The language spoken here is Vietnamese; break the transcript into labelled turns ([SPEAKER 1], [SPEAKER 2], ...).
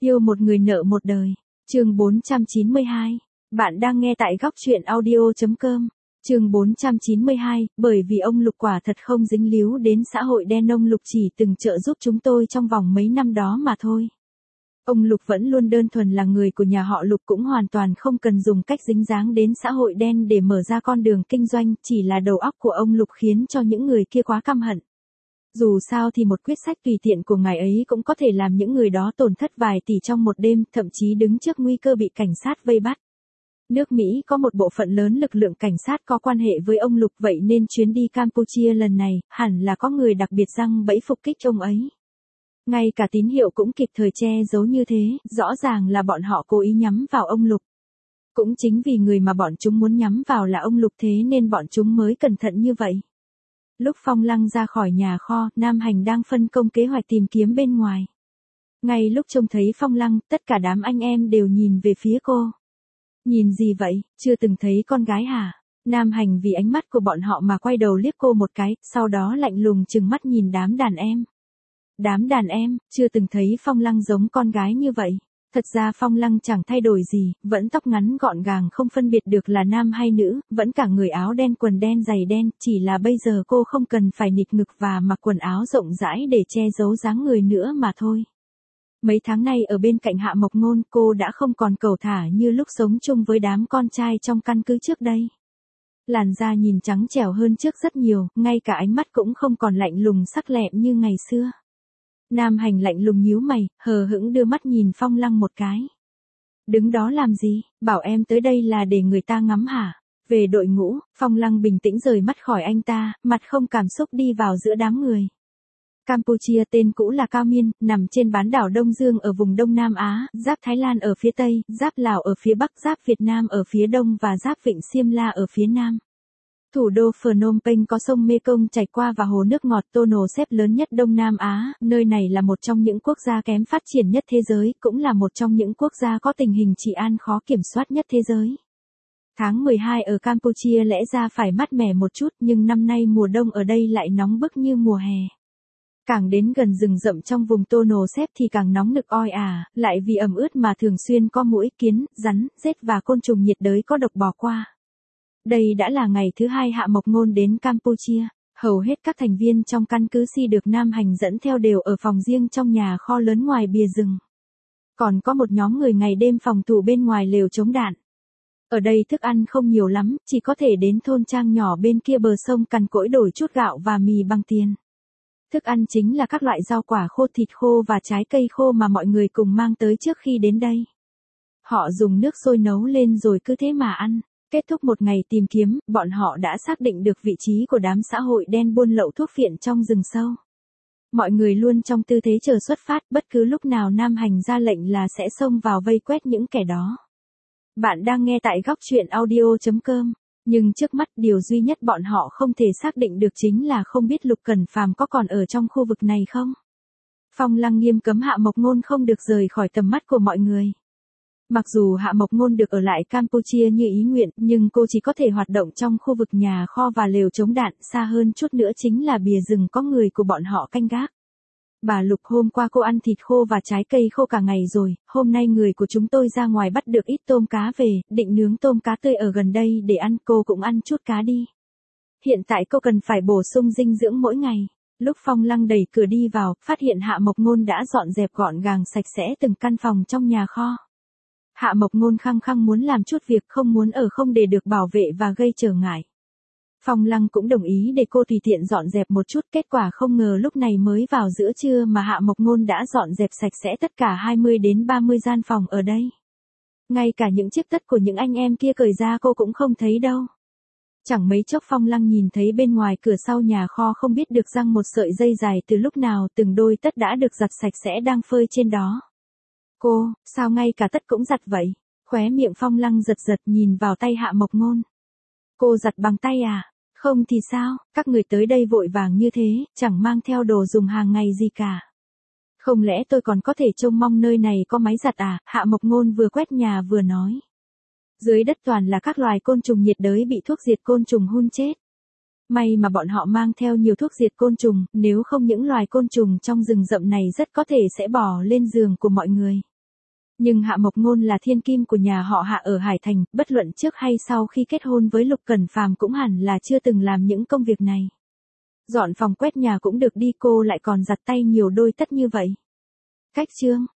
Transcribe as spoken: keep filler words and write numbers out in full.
[SPEAKER 1] Yêu một người nợ một đời. Chương bốn trăm chín mươi hai. Bạn đang nghe tại góc truyện audio chấm com. Chương bốn trăm chín mươi hai, bởi vì ông Lục quả thật không dính líu đến xã hội đen, ông Lục chỉ từng trợ giúp chúng tôi trong vòng mấy năm đó mà thôi. Ông Lục vẫn luôn đơn thuần là người của nhà họ Lục, cũng hoàn toàn không cần dùng cách dính dáng đến xã hội đen để mở ra con đường kinh doanh, chỉ là đầu óc của ông Lục khiến cho những người kia quá căm hận. Dù sao thì một quyết sách tùy tiện của ngài ấy cũng có thể làm những người đó tổn thất vài tỷ trong một đêm, thậm chí đứng trước nguy cơ bị cảnh sát vây bắt. Nước Mỹ có một bộ phận lớn lực lượng cảnh sát có quan hệ với ông Lục, vậy nên chuyến đi Campuchia lần này, hẳn là có người đặc biệt giăng bẫy phục kích ông ấy. Ngay cả tín hiệu cũng kịp thời che giấu như thế, rõ ràng là bọn họ cố ý nhắm vào ông Lục. Cũng chính vì người mà bọn chúng muốn nhắm vào là ông Lục, thế nên bọn chúng mới cẩn thận như vậy. Lúc Phong Lăng ra khỏi nhà kho, Nam Hành đang phân công kế hoạch tìm kiếm bên ngoài. Ngay lúc trông thấy Phong Lăng, tất cả đám anh em đều nhìn về phía cô. Nhìn gì vậy, chưa từng thấy con gái hả? Nam Hành vì ánh mắt của bọn họ mà quay đầu liếc cô một cái, sau đó lạnh lùng trừng mắt nhìn đám đàn em. Đám đàn em, chưa từng thấy Phong Lăng giống con gái như vậy. Thật ra Phong Lăng chẳng thay đổi gì, vẫn tóc ngắn gọn gàng, không phân biệt được là nam hay nữ, vẫn cả người áo đen quần đen giày đen, chỉ là bây giờ cô không cần phải nịt ngực và mặc quần áo rộng rãi để che giấu dáng người nữa mà thôi. Mấy tháng nay ở bên cạnh Hạ Mộc Ngôn, cô đã không còn cẩu thả như lúc sống chung với đám con trai trong căn cứ trước đây. Làn da nhìn trắng trẻo hơn trước rất nhiều, ngay cả ánh mắt cũng không còn lạnh lùng sắc lẹm như ngày xưa. Nam Hành lạnh lùng nhíu mày, hờ hững đưa mắt nhìn Phong Lăng một cái. Đứng đó làm gì, bảo em tới đây là để người ta ngắm hả? Về đội ngũ, Phong Lăng bình tĩnh rời mắt khỏi anh ta, mặt không cảm xúc đi vào giữa đám người. Campuchia tên cũ là Cao Miên, nằm trên bán đảo Đông Dương ở vùng Đông Nam Á, giáp Thái Lan ở phía Tây, giáp Lào ở phía Bắc, giáp Việt Nam ở phía Đông và giáp Vịnh Xiêm La ở phía Nam. Thủ đô Phnom Penh có sông Mekong chảy qua và hồ nước ngọt Tonle Sap lớn nhất Đông Nam Á, nơi này là một trong những quốc gia kém phát triển nhất thế giới, cũng là một trong những quốc gia có tình hình trị an khó kiểm soát nhất thế giới. Tháng mười hai ở Campuchia lẽ ra phải mát mẻ một chút, nhưng năm nay mùa đông ở đây lại nóng bức như mùa hè. Càng đến gần rừng rậm trong vùng Tonle Sap thì càng nóng nực oi ả, lại vì ẩm ướt mà thường xuyên có muỗi, kiến, rắn, rết và côn trùng nhiệt đới có độc bò qua. Đây đã là ngày thứ hai Hạ Mộc Ngôn đến Campuchia, hầu hết các thành viên trong căn cứ Si được Nam Hành dẫn theo đều ở phòng riêng trong nhà kho lớn ngoài bìa rừng. Còn có một nhóm người ngày đêm phòng thủ bên ngoài lều chống đạn. Ở đây thức ăn không nhiều lắm, chỉ có thể đến thôn trang nhỏ bên kia bờ sông cằn cỗi đổi chút gạo và mì bằng tiền. Thức ăn chính là các loại rau quả khô, thịt khô và trái cây khô mà mọi người cùng mang tới trước khi đến đây. Họ dùng nước sôi nấu lên rồi cứ thế mà ăn. Kết thúc một ngày tìm kiếm, bọn họ đã xác định được vị trí của đám xã hội đen buôn lậu thuốc phiện trong rừng sâu. Mọi người luôn trong tư thế chờ xuất phát, bất cứ lúc nào Nam Hành ra lệnh là sẽ xông vào vây quét những kẻ đó. Bạn đang nghe tại góc truyện audio chấm com. Nhưng trước mắt điều duy nhất bọn họ không thể xác định được chính là không biết Lục Cẩn Phàm có còn ở trong khu vực này không. Phong Lăng nghiêm cấm Hạ Mộc Ngôn không được rời khỏi tầm mắt của mọi người. Mặc dù Hạ Mộc Ngôn được ở lại Campuchia như ý nguyện, nhưng cô chỉ có thể hoạt động trong khu vực nhà kho và lều chống đạn, xa hơn chút nữa chính là bìa rừng có người của bọn họ canh gác. Bà Lục, hôm qua cô ăn thịt khô và trái cây khô cả ngày rồi, hôm nay người của chúng tôi ra ngoài bắt được ít tôm cá về, định nướng tôm cá tươi ở gần đây để ăn, cô cũng ăn chút cá đi. Hiện tại cô cần phải bổ sung dinh dưỡng mỗi ngày. Lúc Phong Lăng đẩy cửa đi vào, phát hiện Hạ Mộc Ngôn đã dọn dẹp gọn gàng sạch sẽ từng căn phòng trong nhà kho. Hạ Mộc Ngôn khăng khăng muốn làm chút việc, không muốn ở không để được bảo vệ và gây trở ngại. Phong Lăng cũng đồng ý để cô tùy tiện dọn dẹp một chút, kết quả không ngờ lúc này mới vào giữa trưa mà Hạ Mộc Ngôn đã dọn dẹp sạch sẽ tất cả hai mươi đến ba mươi gian phòng ở đây. Ngay cả những chiếc tất của những anh em kia cởi ra cô cũng không thấy đâu. Chẳng mấy chốc Phong Lăng nhìn thấy bên ngoài cửa sau nhà kho không biết được răng một sợi dây dài từ lúc nào, từng đôi tất đã được giặt sạch sẽ đang phơi trên đó. Cô, sao ngay cả tất cũng giặt vậy? Khóe miệng Phong Lăng giật giật nhìn vào tay Hạ Mộc Ngôn. Cô giặt bằng tay à? Không thì sao, các người tới đây vội vàng như thế, chẳng mang theo đồ dùng hàng ngày gì cả. Không lẽ tôi còn có thể trông mong nơi này có máy giặt à? Hạ Mộc Ngôn vừa quét nhà vừa nói. Dưới đất toàn là các loài côn trùng nhiệt đới bị thuốc diệt côn trùng hun chết. May mà bọn họ mang theo nhiều thuốc diệt côn trùng, nếu không những loài côn trùng trong rừng rậm này rất có thể sẽ bò lên giường của mọi người. Nhưng Hạ Mộc Ngôn là thiên kim của nhà họ Hạ ở Hải Thành, bất luận trước hay sau khi kết hôn với Lục Cẩn Phàm cũng hẳn là chưa từng làm những công việc này. Dọn phòng quét nhà cũng được đi, cô lại còn giặt tay nhiều đôi tất như vậy. Cách chương